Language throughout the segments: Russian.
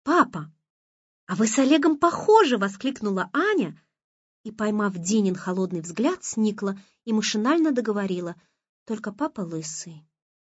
«Папа, а вы с Олегом похожи!» — воскликнула Аня и, поймав Динин холодный взгляд, сникла и машинально договорила: «Только папа лысый».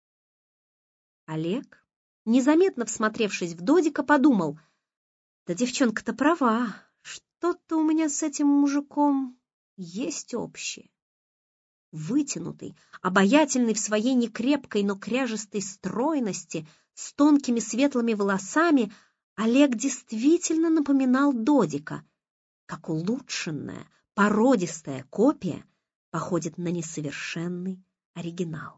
Олег, незаметно всмотревшись в Додика, подумал: «Да девчонка-то права, что-то у меня с этим мужиком есть общее». Вытянутый, обаятельный в своей некрепкой, но кряжестой стройности, с тонкими светлыми волосами, Олег действительно напоминал Додика, как улучшенная, породистая копия походит на несовершенный оригинал.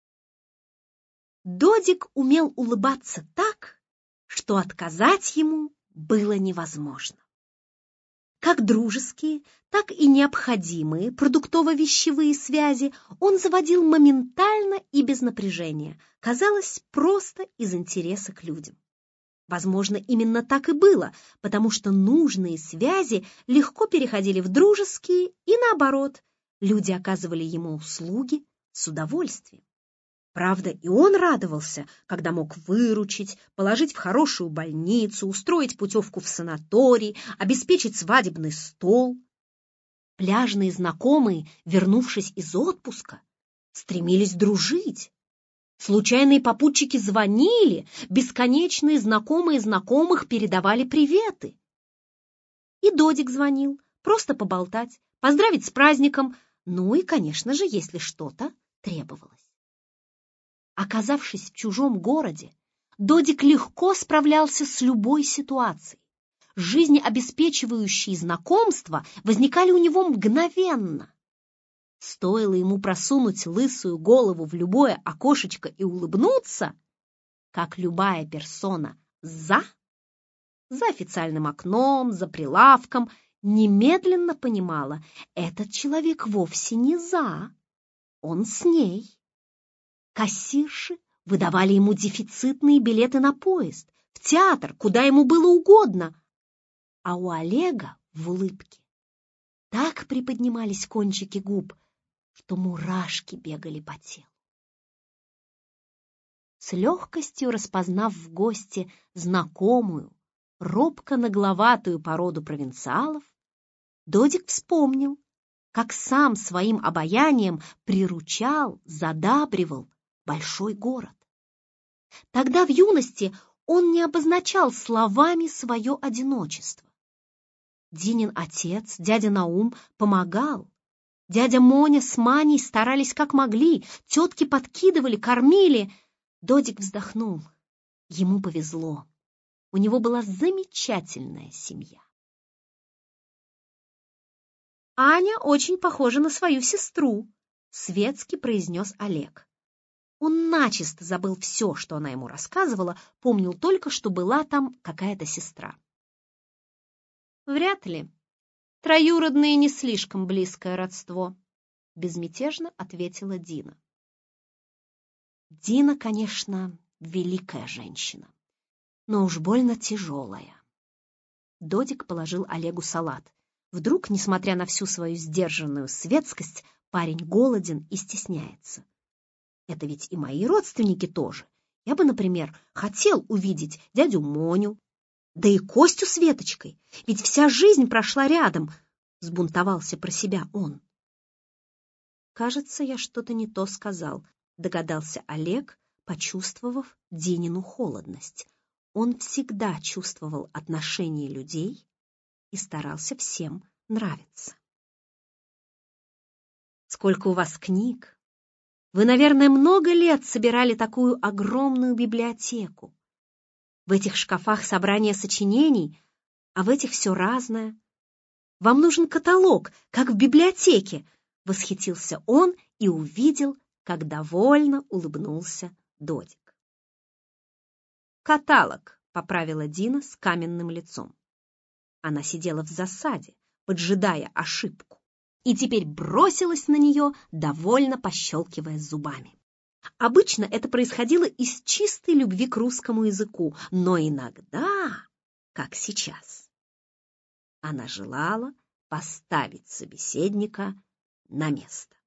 Додик умел улыбаться так, что отказать ему было невозможно. Как дружеские, так и необходимые продуктово-вещевые связи он заводил моментально и без напряжения, казалось, просто из интереса к людям. Возможно, именно так и было, потому что нужные связи легко переходили в дружеские, и наоборот, люди оказывали ему услуги с удовольствием. Правда, и он радовался, когда мог выручить, положить в хорошую больницу, устроить путевку в санаторий, обеспечить свадебный стол. Пляжные знакомые, вернувшись из отпуска, стремились дружить. Случайные попутчики звонили, бесконечные знакомые знакомых передавали приветы. И Додик звонил, просто поболтать, поздравить с праздником, ну и, конечно же, если что-то требовалось. Оказавшись в чужом городе, Додик легко справлялся с любой ситуацией. Жизнеобеспечивающие знакомства возникали у него мгновенно. Стоило ему просунуть лысую голову в любое окошечко и улыбнуться, как любая персона за официальным окном, за прилавком, немедленно понимала: этот человек вовсе не за, он с ней. Кассирши выдавали ему дефицитные билеты на поезд, в театр, куда ему было угодно, а у Олега в улыбке так приподнимались кончики губ, что мурашки бегали по телу. С легкостью распознав в гости знакомую, робко нагловатую породу провинциалов, Додик вспомнил, как сам своим обаянием приручал, задабривал большой город. Тогда в юности он не обозначал словами свое одиночество. Динин отец, дядя Наум, помогал. Дядя Моня с Маней старались как могли, тетки подкидывали, кормили. Додик вздохнул. Ему повезло. У него была замечательная семья. «Аня очень похожа на свою сестру», — светски произнес Олег. Он начисто забыл все, что она ему рассказывала, помнил только, что была там какая-то сестра. «Вряд ли. Троюродные не слишком близкое родство», — безмятежно ответила Дина. Дина, конечно, великая женщина, но уж больно тяжелая. Додик положил Олегу салат. Вдруг, несмотря на всю свою сдержанную светскость, парень голоден и стесняется. Это ведь и мои родственники тоже. Я бы, например, хотел увидеть дядю Моню, да и Костю с Веточкой, ведь вся жизнь прошла рядом, — сбунтовался про себя он. «Кажется, я что-то не то сказал», — догадался Олег, почувствовав Динину холодность. Он всегда чувствовал отношение людей и старался всем нравиться. «Сколько у вас книг! Вы, наверное, много лет собирали такую огромную библиотеку. В этих шкафах собрание сочинений, а в этих все разное. Вам нужен каталог, как в библиотеке», — восхитился он и увидел, как довольно улыбнулся Додик. «Каталог», — поправила Дина с каменным лицом. Она сидела в засаде, поджидая ошибку, и теперь бросилась на нее, довольно пощелкивая зубами. Обычно это происходило из чистой любви к русскому языку, но иногда, как сейчас, она желала поставить собеседника на место.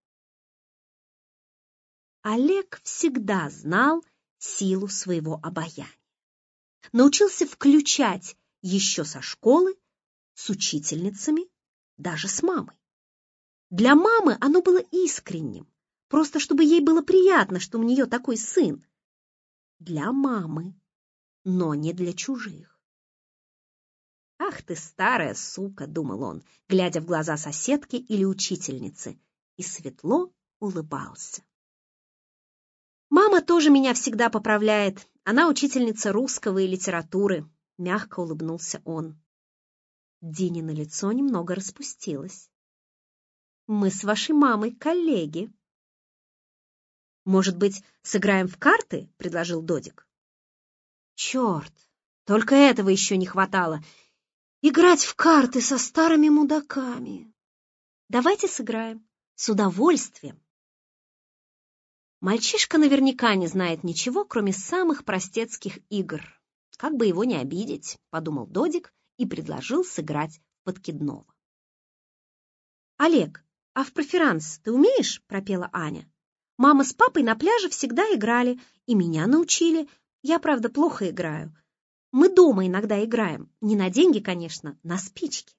Олег всегда знал силу своего обаяния. Научился включать еще со школы, с учительницами, даже с мамой. Для мамы оно было искренним, просто чтобы ей было приятно, что у нее такой сын. Для мамы, но не для чужих. «Ах ты, старая сука!» — думал он, глядя в глаза соседки или учительницы, и светло улыбался. «Мама тоже меня всегда поправляет. Она учительница русского и литературы», — мягко улыбнулся он. Динино лицо немного распустилось. «Мы с вашей мамой коллеги». «Может быть, сыграем в карты?» — предложил Додик. «Черт, только этого еще не хватало. Играть в карты со старыми мудаками. Давайте сыграем. С удовольствием». Мальчишка наверняка не знает ничего, кроме самых простецких игр. Как бы его не обидеть, подумал Додик и предложил сыграть в подкидного. «Олег, а в преферанс ты умеешь?» — пропела Аня. «Мама с папой на пляже всегда играли, и меня научили. Я, правда, плохо играю. Мы дома иногда играем. Не на деньги, конечно, на спички».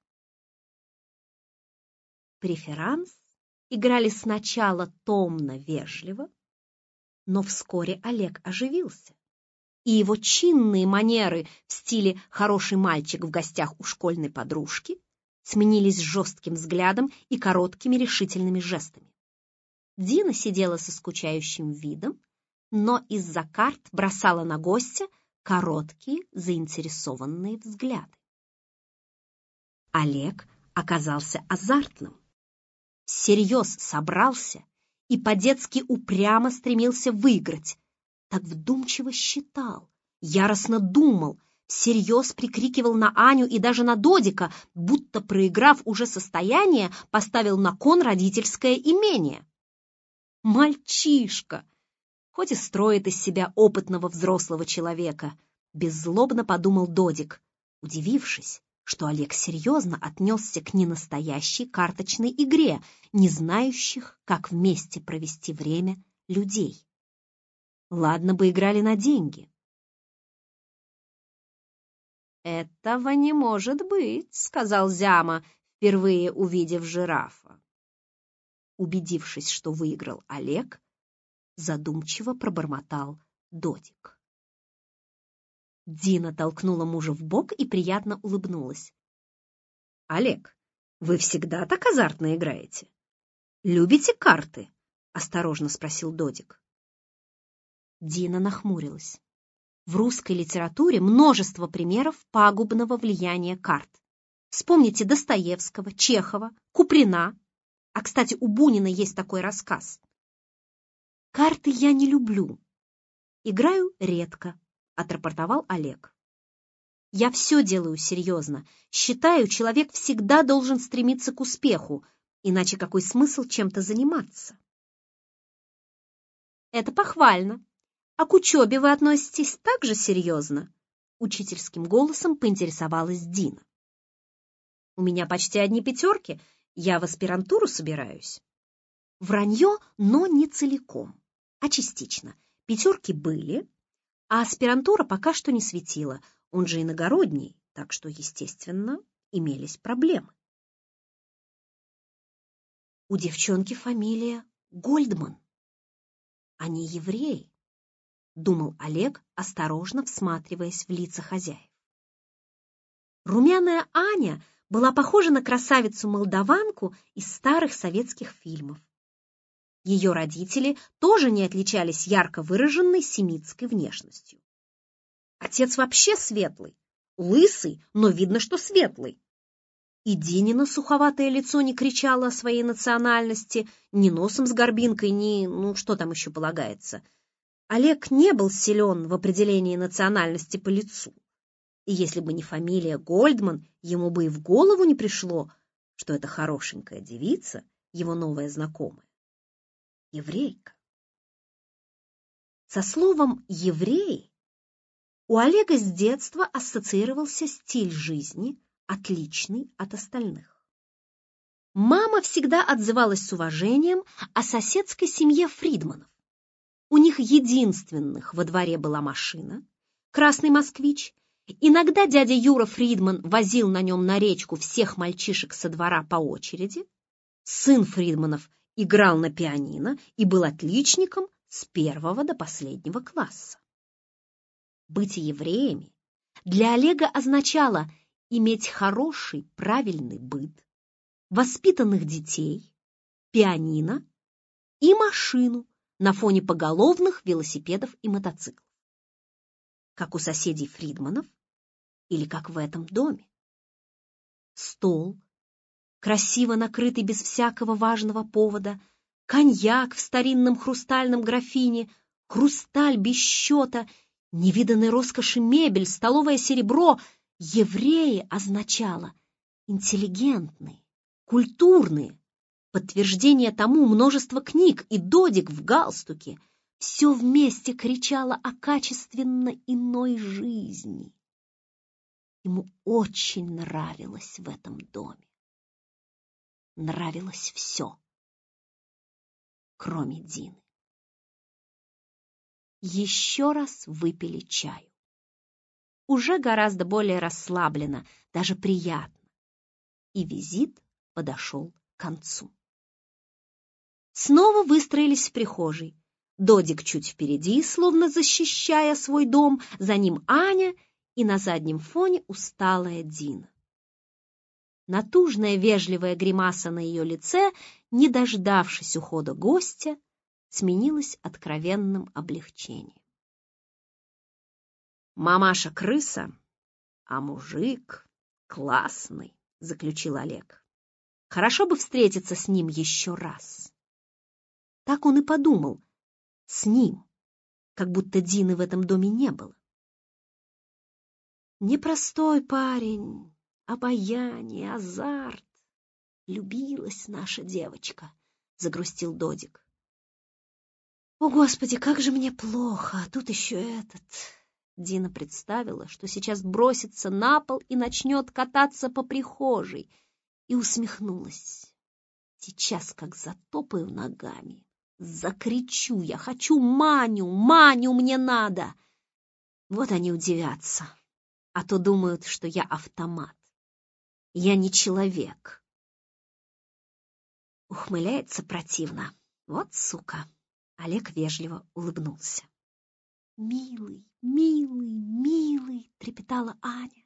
Преферанс играли сначала томно-вежливо, но вскоре Олег оживился, и его чинные манеры в стиле «хороший мальчик в гостях у школьной подружки» сменились жестким взглядом и короткими решительными жестами. Дина сидела со скучающим видом, но из-за карт бросала на гостя короткие заинтересованные взгляды. Олег оказался азартным, всерьез собрался и по-детски упрямо стремился выиграть, так вдумчиво считал, яростно думал, всерьез прикрикивал на Аню и даже на Додика, будто, проиграв уже состояние, поставил на кон родительское имение. Мальчишка, хоть и строит из себя опытного взрослого человека, беззлобно подумал Додик, удивившись, что Олег серьезно отнесся к ненастоящей карточной игре, не знающих, как вместе провести время людей. Ладно бы играли на деньги. «Этого не может быть», — сказал Зяма, впервые увидев жирафа. Убедившись, что выиграл Олег, задумчиво пробормотал Додик. Дина толкнула мужа в бок и приятно улыбнулась. «Олег, вы всегда так азартно играете? Любите карты?» — осторожно спросил Додик. Дина нахмурилась. В русской литературе множество примеров пагубного влияния карт. Вспомните Достоевского, Чехова, Куприна. А, кстати, у Бунина есть такой рассказ. «Карты я не люблю. Играю редко», — отрапортовал Олег. «Я все делаю серьезно. Считаю, человек всегда должен стремиться к успеху, иначе какой смысл чем-то заниматься?» «Это похвально. А к учебе вы относитесь так же серьезно?» Учительским голосом поинтересовалась Дина. «У меня почти одни пятерки. Я в аспирантуру собираюсь». Вранье, но не целиком, а частично. Пятерки были, а аспирантура пока что не светила. Он же иногородний, так что, естественно, имелись проблемы. У девчонки фамилия Гольдман. Они евреи, думал Олег, осторожно всматриваясь в лица хозяев. Румяная Аня была похожа на красавицу-молдаванку из старых советских фильмов. Ее родители тоже не отличались ярко выраженной семитской внешностью. Отец вообще светлый, лысый, но видно, что светлый. И Динино суховатое лицо не кричало о своей национальности, ни носом с горбинкой, ни, что там еще полагается. Олег не был силен в определении национальности по лицу. И если бы не фамилия Гольдман, ему бы и в голову не пришло, что эта хорошенькая девица, его новая знакомая, еврейка. Со словом «евреи» у Олега с детства ассоциировался стиль жизни, отличный от остальных. Мама всегда отзывалась с уважением о соседской семье Фридманов. У них единственных во дворе была машина, красный москвич. Иногда дядя Юра Фридман возил на нем на речку всех мальчишек со двора по очереди. Сын Фридманов играл на пианино и был отличником с 1 до последнего класса. Быть евреями для Олега означало иметь хороший, правильный быт, воспитанных детей, пианино и машину на фоне поголовных велосипедов и мотоциклов. Как у соседей Фридманов или как в этом доме. Стол, красиво накрытый без всякого важного повода, коньяк в старинном хрустальном графине, хрусталь без счета, невиданной роскоши мебель, столовое серебро. Евреи означало интеллигентные, культурные, подтверждение тому множество книг и додик в галстуке. Все вместе кричало о качественно иной жизни. Ему очень нравилось в этом доме. Нравилось все, кроме Дины. Еще раз выпили чаю. Уже гораздо более расслабленно, даже приятно. И визит подошел к концу. Снова выстроились в прихожей. Додик чуть впереди, словно защищая свой дом, за ним Аня и на заднем фоне усталая Дина. Натужная вежливая гримаса на ее лице, не дождавшись ухода гостя, сменилась откровенным облегчением. «Мамаша крыса, а мужик классный», — заключил Олег. «Хорошо бы встретиться с ним еще раз». Так он и подумал, с ним, как будто Дины в этом доме не было. Непростой парень, обаяние, азарт. Любилась наша девочка, — загрустил Додик. О, Господи, как же мне плохо, а тут еще этот... Дина представила, что сейчас бросится на пол и начнет кататься по прихожей, и усмехнулась. Сейчас как затопаю ногами, закричу: я хочу Маню, Маню мне надо. Вот они удивятся, а то думают, что я автомат. Я не человек. Ухмыляется противно. Вот сука. Олег вежливо улыбнулся. «Милый, милый, милый!» — трепетала Аня.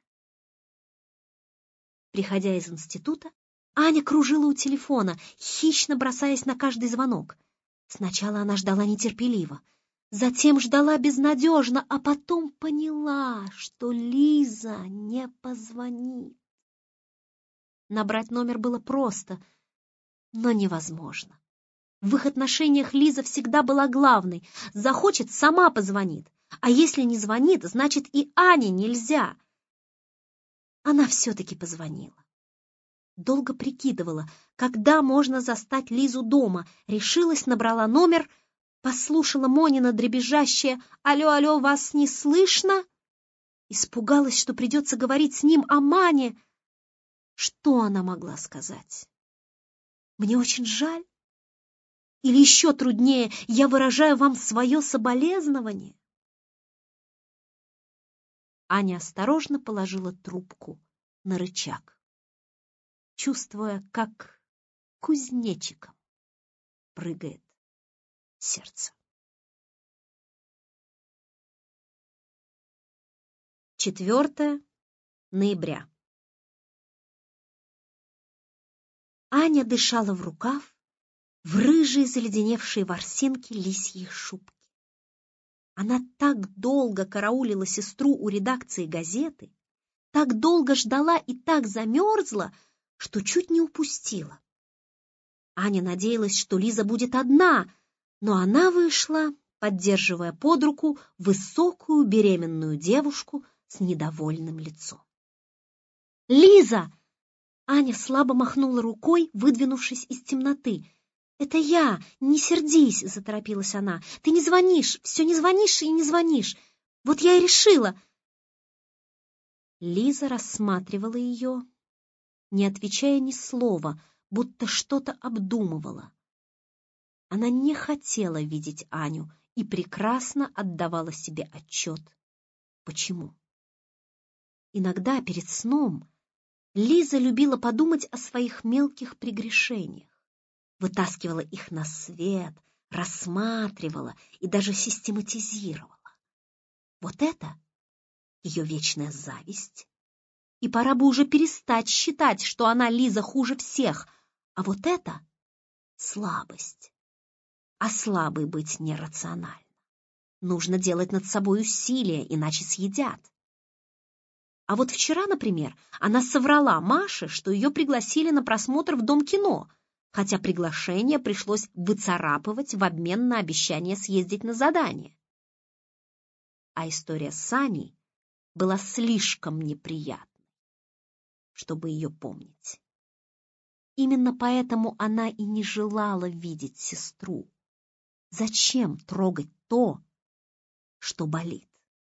Приходя из института, Аня кружила у телефона, хищно бросаясь на каждый звонок. Сначала она ждала нетерпеливо, затем ждала безнадежно, а потом поняла, что Лиза не позвонит. Набрать номер было просто, но невозможно. В их отношениях Лиза всегда была главной. Захочет — сама позвонит. А если не звонит, значит и Ане нельзя. Она все-таки позвонила. Долго прикидывала, когда можно застать Лизу дома. Решилась, набрала номер, послушала Монина дребезжащее «Алло, алло, вас не слышно?» Испугалась, что придется говорить с ним о Мане. Что она могла сказать? «Мне очень жаль». Или еще труднее, я выражаю вам свое соболезнование. Аня осторожно положила трубку на рычаг, чувствуя, как кузнечиком прыгает сердце. 4 ноября. Аня дышала в рукав, в рыжие заледеневшие ворсинки лисьей шубки. Она так долго караулила сестру у редакции газеты, так долго ждала и так замерзла, что чуть не упустила. Аня надеялась, что Лиза будет одна, но она вышла, поддерживая под руку высокую беременную девушку с недовольным лицом. «Лиза!» Аня слабо махнула рукой, выдвинувшись из темноты. «Это я, не сердись», — заторопилась она. «Ты не звонишь, все не звонишь и не звонишь. Вот я и решила». Лиза рассматривала ее, не отвечая ни слова, будто что-то обдумывала. Она не хотела видеть Аню и прекрасно отдавала себе отчет. Почему? Иногда перед сном Лиза любила подумать о своих мелких прегрешениях, вытаскивала их на свет, рассматривала и даже систематизировала. Вот это ее вечная зависть. И пора бы уже перестать считать, что она, Лиза, хуже всех. А вот это слабость. А слабой быть нерационально. Нужно делать над собой усилия, иначе съедят. А вот вчера, например, она соврала Маше, что ее пригласили на просмотр в Дом кино, хотя приглашение пришлось выцарапывать в обмен на обещание съездить на задание. А история с Аней была слишком неприятной, чтобы ее помнить. Именно поэтому она и не желала видеть сестру. Зачем трогать то, что болит?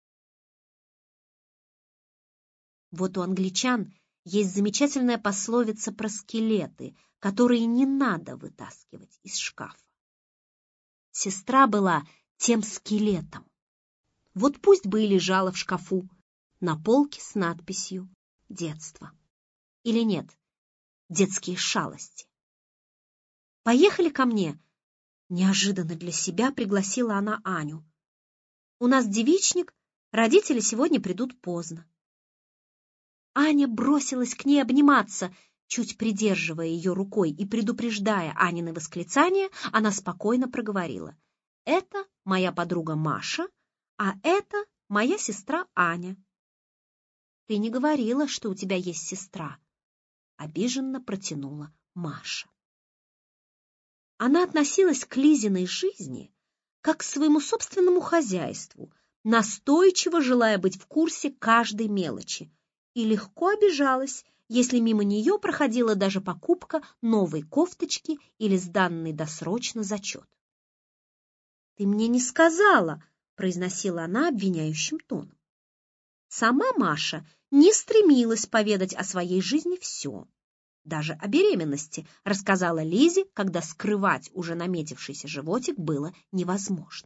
Вот у англичан есть замечательная пословица про скелеты, которые не надо вытаскивать из шкафа. Сестра была тем скелетом. Вот пусть бы и лежала в шкафу, на полке с надписью «Детство». Или нет, детские шалости. «Поехали ко мне!» Неожиданно для себя пригласила она Аню. «У нас девичник, родители сегодня придут поздно». Аня бросилась к ней обниматься. Чуть придерживая ее рукой и предупреждая Анины восклицания, она спокойно проговорила: «Это моя подруга Маша, а это моя сестра Аня». «Ты не говорила, что у тебя есть сестра», — обиженно протянула Маша. Она относилась к Лизиной жизни как к своему собственному хозяйству, настойчиво желая быть в курсе каждой мелочи, и легко обижалась, если мимо нее проходила даже покупка новой кофточки или сданный досрочно зачет. «Ты мне не сказала», — произносила она обвиняющим тоном. Сама Маша не стремилась поведать о своей жизни все. Даже о беременности рассказала Лизе, когда скрывать уже наметившийся животик было невозможно.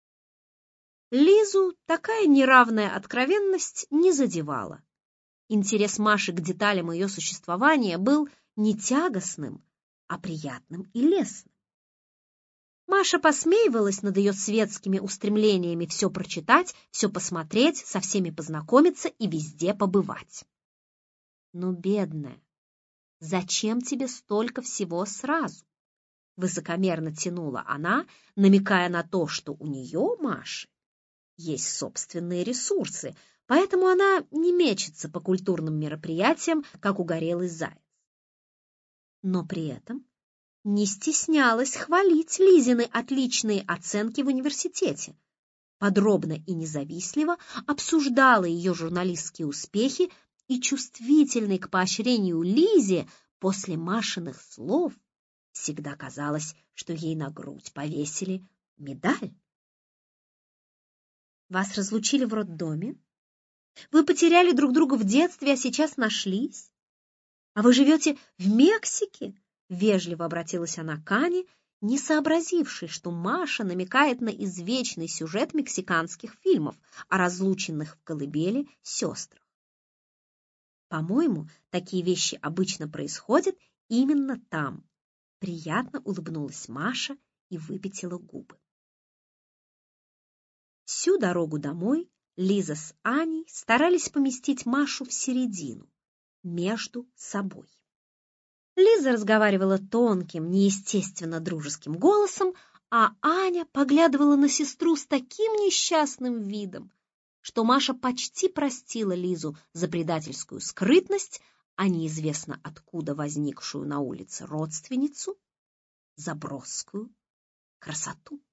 Лизу такая неравная откровенность не задевала. Интерес Маши к деталям ее существования был не тягостным, а приятным и лестным. Маша посмеивалась над ее светскими устремлениями все прочитать, все посмотреть, со всеми познакомиться и везде побывать. «Ну, бедная, зачем тебе столько всего сразу?» Высокомерно тянула она, намекая на то, что у нее, Маши, есть собственные ресурсы, поэтому она не мечется по культурным мероприятиям, как угорелый заяц. Но при этом не стеснялась хвалить Лизины отличные оценки в университете, подробно и независтливо обсуждала ее журналистские успехи и, чувствительной к поощрению Лизе, после Машиных слов всегда казалось, что ей на грудь повесили медаль. «Вас разлучили в роддоме? Вы потеряли друг друга в детстве, а сейчас нашлись? А вы живете в Мексике?» Вежливо обратилась она к Ане, не сообразившей, что Маша намекает на извечный сюжет мексиканских фильмов о разлученных в колыбели сестрах. «По-моему, такие вещи обычно происходят именно там», — приятно улыбнулась Маша и выпятила губы. Всю дорогу домой Лиза с Аней старались поместить Машу в середину, между собой. Лиза разговаривала тонким, неестественно дружеским голосом, а Аня поглядывала на сестру с таким несчастным видом, что Маша почти простила Лизу за предательскую скрытность, а неизвестно откуда возникшую на улице родственницу за броскую красоту.